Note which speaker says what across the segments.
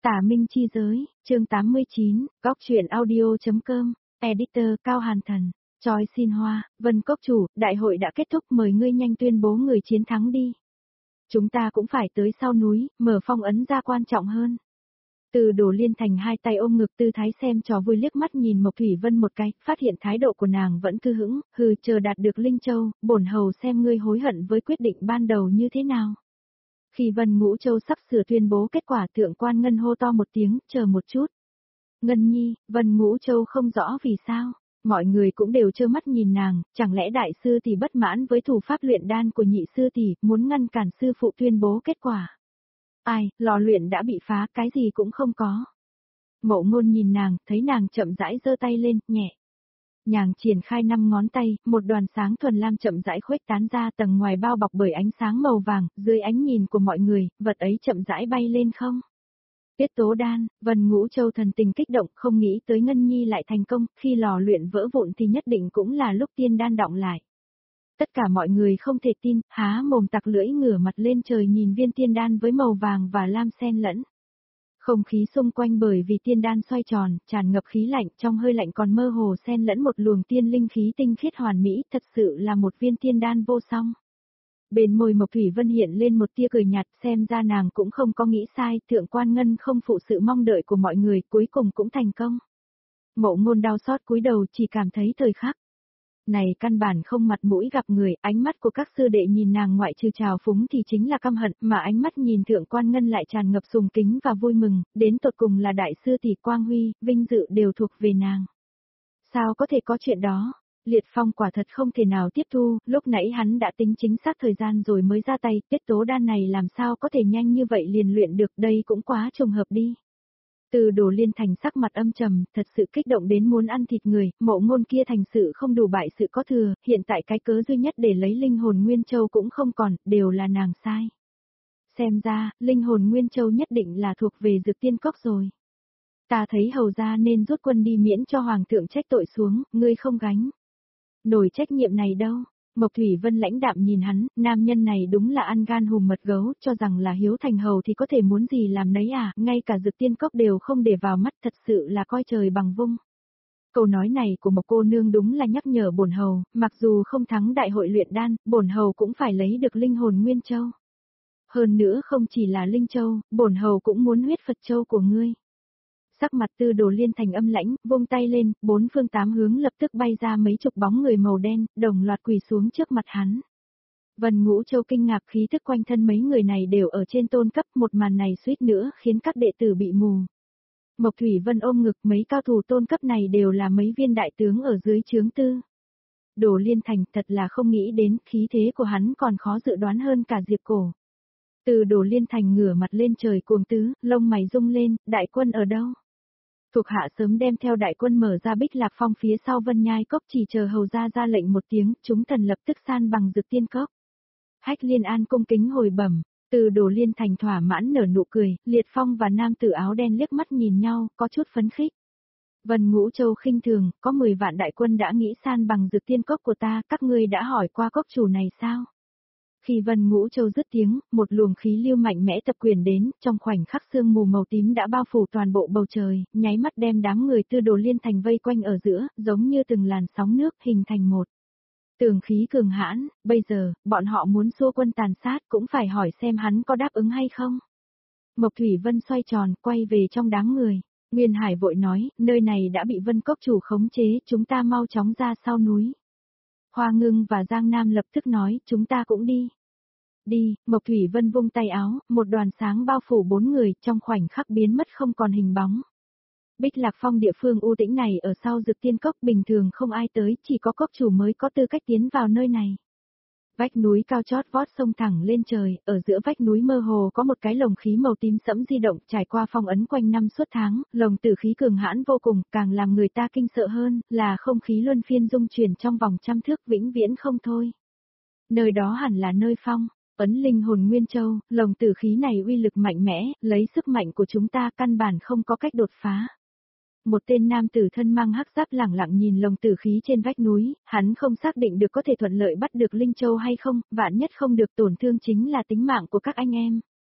Speaker 1: Tả Minh chi giới, chương 89, góc truyện audio.com, editor Cao Hàn Thần, Choi Xin Hoa, Vân Cốc chủ, đại hội đã kết thúc, mời ngươi nhanh tuyên bố người chiến thắng đi. Chúng ta cũng phải tới sau núi, mở phong ấn ra quan trọng hơn. Từ Đồ Liên Thành hai tay ôm ngực tư thái xem trò vui liếc mắt nhìn Mộc Thủy Vân một cái, phát hiện thái độ của nàng vẫn thư hững, chờ đạt được Linh Châu, bổn hầu xem ngươi hối hận với quyết định ban đầu như thế nào. Khi Vân Ngũ Châu sắp sửa tuyên bố kết quả, Thượng quan Ngân hô to một tiếng, chờ một chút. Ngân nhi, Vân Ngũ Châu không rõ vì sao, mọi người cũng đều trơ mắt nhìn nàng, chẳng lẽ đại sư tỷ bất mãn với thủ pháp luyện đan của nhị sư tỷ, muốn ngăn cản sư phụ tuyên bố kết quả. Ai, lò luyện đã bị phá, cái gì cũng không có. Mộ Ngôn nhìn nàng, thấy nàng chậm rãi giơ tay lên, nhẹ. Nhàng triển khai 5 ngón tay, một đoàn sáng thuần lam chậm rãi khuếch tán ra, tầng ngoài bao bọc bởi ánh sáng màu vàng, dưới ánh nhìn của mọi người, vật ấy chậm rãi bay lên không. Tiết tố đan, Vân Ngũ Châu thần tình kích động, không nghĩ tới Ngân nhi lại thành công, khi lò luyện vỡ vụn thì nhất định cũng là lúc tiên đan đọng lại. Tất cả mọi người không thể tin, há mồm tặc lưỡi ngửa mặt lên trời nhìn viên tiên đan với màu vàng và lam xen lẫn. Không khí xung quanh bởi vì tiên đan xoay tròn, tràn ngập khí lạnh, trong hơi lạnh còn mơ hồ xen lẫn một luồng tiên linh khí tinh khiết hoàn mỹ, thật sự là một viên tiên đan vô song. Bên môi Mộc Thủy Vân hiện lên một tia cười nhạt, xem ra nàng cũng không có nghĩ sai, Thượng quan Ngân không phụ sự mong đợi của mọi người, cuối cùng cũng thành công. Mộ Ngôn đau xót cúi đầu, chỉ cảm thấy thời khắc này căn bản không mặt mũi gặp người, ánh mắt của các sư đệ nhìn nàng ngoại trừ trào phúng thì chính là căm hận, mà ánh mắt nhìn Thượng quan Ngân lại tràn ngập sùng kính và vui mừng, đến tột cùng là đại sư tỷ quang huy, vinh dự đều thuộc về nàng. Sao có thể có chuyện đó? Liệt Phong quả thật không thể nào tiếp thu, lúc nãy hắn đã tính chính xác thời gian rồi mới ra tay, tiết tố đan này làm sao có thể nhanh như vậy liền luyện được, đây cũng quá trùng hợp đi. Từ Đồ Liên Thành sắc mặt âm trầm, thật sự kích động đến muốn ăn thịt người, Mộ Ngôn kia thành sự không đủ bại sự có thừa, hiện tại cái cớ duy nhất để lấy linh hồn Nguyên Châu cũng không còn, đều là nàng sai. Xem ra, linh hồn Nguyên Châu nhất định là thuộc về Dược Tiên Cốc rồi. Ta thấy hầu ra nên rút quân đi miễn cho hoàng thượng trách tội xuống, ngươi không gánh nổi trách nhiệm này đâu. Mộc Thủy Vân lãnh đạm nhìn hắn, nam nhân này đúng là ăn gan hùm mật gấu, cho rằng là hiếu thành hầu thì có thể muốn gì làm nấy à, ngay cả Dược Tiên Cốc đều không để vào mắt, thật sự là coi trời bằng vung. Câu nói này của một cô nương đúng là nhắc nhở bổn hầu, mặc dù không thắng đại hội luyện đan, bổn hầu cũng phải lấy được linh hồn Nguyên Châu. Hơn nữa không chỉ là Linh Châu, bổn hầu cũng muốn huyết Phật Châu của ngươi. Sắc mặt Từ Đồ Liên Thành âm lãnh, vung tay lên, 4 phương 8 hướng lập tức bay ra mấy chục bóng người màu đen, đồng loạt quỳ xuống trước mặt hắn. Vân Ngũ Châu kinh ngạc, khí tức quanh thân mấy người này đều ở trên tôn cấp, một màn này suýt nữa khiến các đệ tử bị mù. Mộc Thủy Vân ôm ngực, mấy cao thủ tôn cấp này đều là mấy viên đại tướng ở dưới trướng Tư Đồ Liên Thành, thật là không nghĩ đến, khí thế của hắn còn khó dự đoán hơn cả Diệp Cổ. Từ Đồ Liên Thành ngửa mặt lên trời cuồng tứ, lông mày rung lên, đại quân ở đâu? Thuộc hạ sớm đem theo đại quân mở ra Bích Lạc Phong phía sau Vân Nhai Cốc, chỉ chờ hầu ra ra lệnh một tiếng, chúng thần lập tức san bằng Dược Tiên Cốc. Hách Liên An cung kính hồi bẩm. Từ Đồ Liên Thành thỏa mãn nở nụ cười, Liệt Phong và nam tử áo đen liếc mắt nhìn nhau, có chút phấn khích. Vân Ngũ Châu khinh thường, có 10 vạn đại quân đã nghĩ san bằng Dược Tiên Cốc của ta, các ngươi đã hỏi qua cốc chủ này sao? Khi Vân Ngũ Châu dứt tiếng, một luồng khí lưu mạnh mẽ tập quyền đến, trong khoảnh khắc sương mù màu tím đã bao phủ toàn bộ bầu trời, nháy mắt đem đám người Từ Đồ Liên Thành vây quanh ở giữa, giống như từng làn sóng nước hình thành một tường khí cường hãn. Bây giờ, bọn họ muốn xua quân tàn sát cũng phải hỏi xem hắn có đáp ứng hay không. Mộc Thủy Vân xoay tròn, quay về trong đám người. Nguyên Hải vội nói, nơi này đã bị Vân Cốc chủ khống chế, chúng ta mau chóng ra sau núi. Hoa Ngưng và Giang Nam lập tức nói, chúng ta cũng đi. Đi, Mộc Thủy Vân vung tay áo, một đoàn sáng bao phủ 4 người, trong khoảnh khắc biến mất không còn hình bóng. Bích Lạc Phong địa phương u tĩnh này ở sau Dược Tiên Cốc, bình thường không ai tới, chỉ có cốc chủ mới có tư cách tiến vào nơi này. Vách núi cao chót vót sông thẳng lên trời, ở giữa vách núi mơ hồ có một cái lồng khí màu tím sẫm di động, trải qua phong ấn quanh năm suốt tháng, lồng tử khí cường hãn vô cùng, càng làm người ta kinh sợ hơn, là không khí luân phiên dung chuyển trong vòng trăm thước vĩnh viễn không thôi. Nơi đó hẳn là nơi phong ấn linh hồn Nguyên Châu, lồng tử khí này uy lực mạnh mẽ, lấy sức mạnh của chúng ta căn bản không có cách đột phá. Một tên nam tử thân mang hắc giáp lẳng lặng nhìn lồng tử khí trên vách núi, hắn không xác định được có thể thuận lợi bắt được Linh Châu hay không, vạn nhất không được tổn thương chính là tính mạng của các anh em.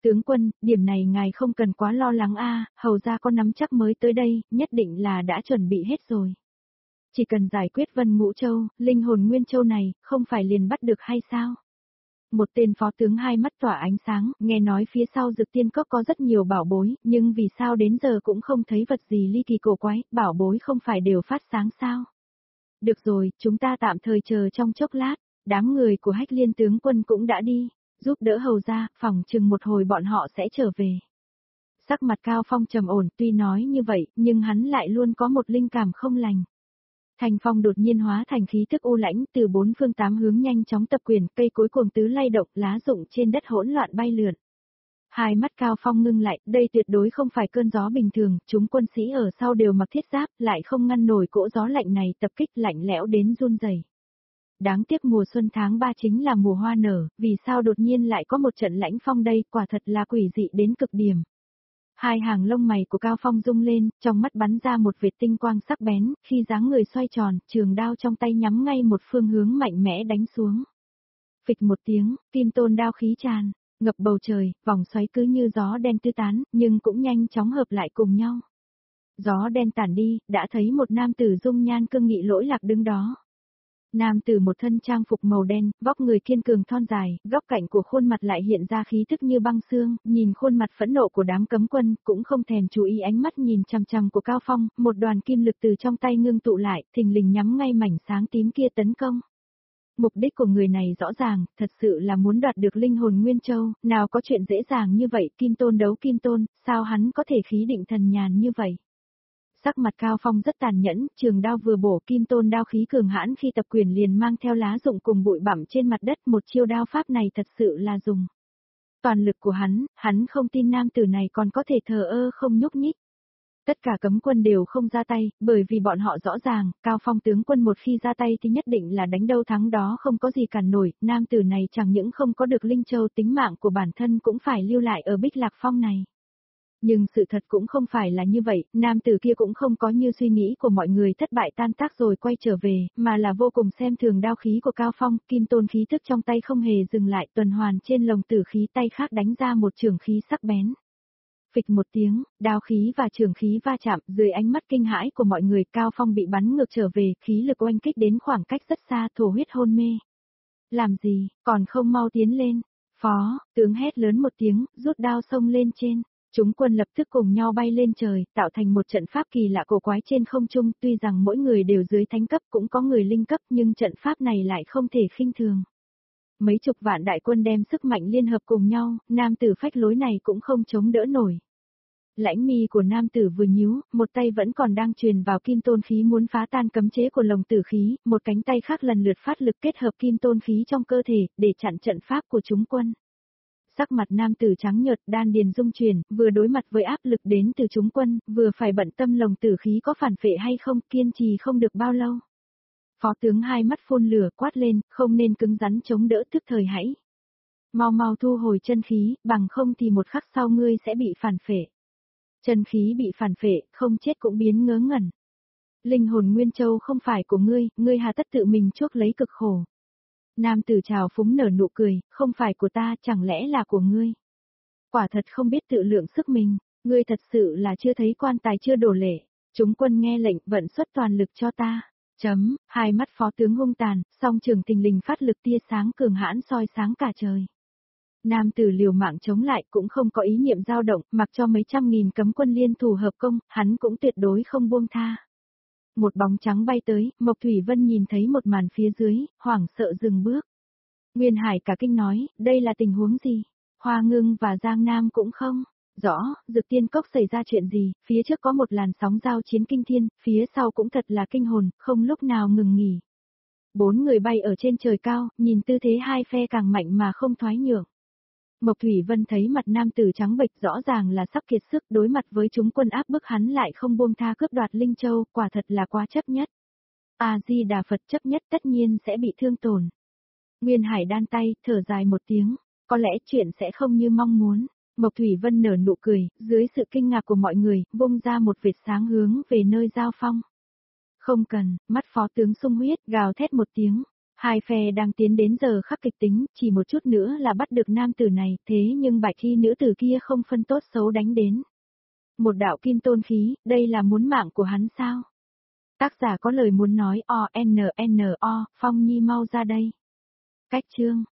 Speaker 1: Tướng quân, điểm này ngài không cần quá lo lắng hầu ra có nắm chắc mới tới đây, nhất định là đã chuẩn bị hết rồi. Chỉ cần giải quyết Vân Ngũ Châu, linh hồn Nguyên Châu này, không phải liền bắt được hay sao? Một tên phó tướng hai mắt tỏa ánh sáng, nghe nói phía sau Dực Tiên Cốc có rất nhiều bảo bối, nhưng vì sao đến giờ cũng không thấy vật gì ly kỳ cổ quái, bảo bối không phải đều phát sáng sao? Được rồi, chúng ta tạm thời chờ trong chốc lát, đám người của Hách Liên tướng quân cũng đã đi, giúp đỡ hầu ra, phòng chừng một hồi bọn họ sẽ trở về. Sắc mặt Cao Phong trầm ổn, tuy nói như vậy, nhưng hắn lại luôn có một linh cảm không lành. Thành phong đột nhiên hóa thành khí tức u lãnh từ bốn phương tám hướng nhanh chóng tập quyền, cây cối cuồng tứ lay động, lá rụng trên đất hỗn loạn bay lượn. Hai mắt Cao Phong ngưng lại, đây tuyệt đối không phải cơn gió bình thường, chúng quân sĩ ở sau đều mặc thiết giáp, lại không ngăn nổi cỗ gió lạnh này tập kích lạnh lẽo đến run rẩy. Đáng tiếc mùa xuân tháng 3 chính là mùa hoa nở, vì sao đột nhiên lại có một trận lãnh phong đây, quả thật là quỷ dị đến cực điểm. Hai hàng lông mày của Cao Phong rung lên, trong mắt bắn ra một vệt tinh quang sắc bén, khi dáng người xoay tròn, trường đao trong tay nhắm ngay một phương hướng mạnh mẽ đánh xuống. Phịch một tiếng, kim tôn đao khí tràn, ngập bầu trời, vòng xoáy cứ như gió đen tứ tán, nhưng cũng nhanh chóng hợp lại cùng nhau. Gió đen tản đi, đã thấy một nam tử dung nhan cương nghị lỗi lạc đứng đó. Nam tử một thân trang phục màu đen, vóc người kiên cường thon dài, góc cạnh của khuôn mặt lại hiện ra khí tức như băng xương, nhìn khuôn mặt phẫn nộ của đám cấm quân, cũng không thèm chú ý ánh mắt nhìn chằm chằm của Cao Phong, một đoàn kim lực từ trong tay ngưng tụ lại, thình lình nhắm ngay mảnh sáng tím kia tấn công. Mục đích của người này rõ ràng, thật sự là muốn đoạt được linh hồn Nguyên Châu, nào có chuyện dễ dàng như vậy, kim tôn đấu kim tôn, sao hắn có thể khí định thần nhàn như vậy? Sắc mặt Cao Phong rất tàn nhẫn, trường đao vừa bổ kim tôn đao khí cường hãn khi tập quyền liền mang theo lá rụng cùng bụi bặm trên mặt đất, một chiêu đao pháp này thật sự là dùng toàn lực của hắn không tin nam tử này còn có thể thờ ơ không nhúc nhích. Tất cả cấm quân đều không ra tay, bởi vì bọn họ rõ ràng, Cao Phong tướng quân một khi ra tay thì nhất định là đánh đâu thắng đó không có gì cản nổi, nam tử này chẳng những không có được linh châu tính mạng của bản thân cũng phải lưu lại ở Bích Lạc Phong này. Nhưng sự thật cũng không phải là như vậy, nam tử kia cũng không có như suy nghĩ của mọi người thất bại tan tác rồi quay trở về, mà là vô cùng xem thường đao khí của Cao Phong, kim tôn khí thức trong tay không hề dừng lại, tuần hoàn trên lồng tử khí tay khác đánh ra một trường khí sắc bén. Phịch một tiếng, đao khí và trường khí va chạm, dưới ánh mắt kinh hãi của mọi người, Cao Phong bị bắn ngược trở về, khí lực oanh kích đến khoảng cách rất xa, thổ huyết hôn mê. Làm gì, còn không mau tiến lên. Phó, tướng hét lớn một tiếng, rút đao xông lên trên. Chúng quân lập tức cùng nhau bay lên trời, tạo thành một trận pháp kỳ lạ cổ quái trên không trung, tuy rằng mỗi người đều dưới thánh cấp cũng có người linh cấp nhưng trận pháp này lại không thể khinh thường. Mấy chục vạn đại quân đem sức mạnh liên hợp cùng nhau, nam tử phách lối này cũng không chống đỡ nổi. Lãnh mi của nam tử vừa nhíu, một tay vẫn còn đang truyền vào kim tôn khí muốn phá tan cấm chế của lồng tử khí, một cánh tay khác lần lượt phát lực kết hợp kim tôn khí trong cơ thể, để chặn trận pháp của chúng quân. Sắc mặt nam tử trắng nhợt đan điền rung chuyển, vừa đối mặt với áp lực đến từ chúng quân, vừa phải bận tâm lồng tử khí có phản phệ hay không, kiên trì không được bao lâu. Phó tướng hai mắt phun lửa quát lên, không nên cứng rắn chống đỡ tức thời hãy. Mau mau thu hồi chân khí, bằng không thì một khắc sau ngươi sẽ bị phản phệ. Chân khí bị phản phệ, không chết cũng biến ngớ ngẩn. Linh hồn Nguyên Châu không phải của ngươi hà tất tự mình chuốc lấy cực khổ. Nam tử trào phúng nở nụ cười, không phải của ta, chẳng lẽ là của ngươi? Quả thật không biết tự lượng sức mình, ngươi thật sự là chưa thấy quan tài chưa đổ lệ. Chúng quân nghe lệnh vận xuất toàn lực cho ta. Hai mắt phó tướng hung tàn, song trường thình lình phát lực tia sáng cường hãn soi sáng cả trời. Nam tử liều mạng chống lại cũng không có ý niệm dao động, mặc cho mấy trăm nghìn cấm quân liên thủ hợp công, hắn cũng tuyệt đối không buông tha. Một bóng trắng bay tới, Mộc Thủy Vân nhìn thấy một màn phía dưới, hoảng sợ dừng bước. Nguyên Hải cả kinh nói, đây là tình huống gì? Hoa Ngưng và Giang Nam cũng không rõ, Dực Tiên Cốc xảy ra chuyện gì, phía trước có một làn sóng giao chiến kinh thiên, phía sau cũng thật là kinh hồn, không lúc nào ngừng nghỉ. Bốn người bay ở trên trời cao, nhìn tư thế hai phe càng mạnh mà không thoái nhượng. Mộc Thủy Vân thấy mặt nam tử trắng bệch rõ ràng là sắp kiệt sức, đối mặt với chúng quân áp bức hắn lại không buông tha cướp đoạt Linh Châu, quả thật là quá chấp nhất. A Di Đà Phật, chấp nhất tất nhiên sẽ bị thương tổn. Nguyên Hải đan tay, thở dài một tiếng, có lẽ chuyện sẽ không như mong muốn. Mộc Thủy Vân nở nụ cười, dưới sự kinh ngạc của mọi người, vung ra một vệt sáng hướng về nơi giao phong. Không cần, mắt phó tướng sung huyết, gào thét một tiếng. Hai phe đang tiến đến giờ khắc kịch tính, chỉ một chút nữa là bắt được nam tử này, thế nhưng bạch y nữ tử kia không phân tốt xấu đánh đến. Một đạo kim tôn khí, đây là muốn mạng của hắn sao? Tác giả có lời muốn nói O, N, O, Phong Nhi mau ra đây. Cách chương.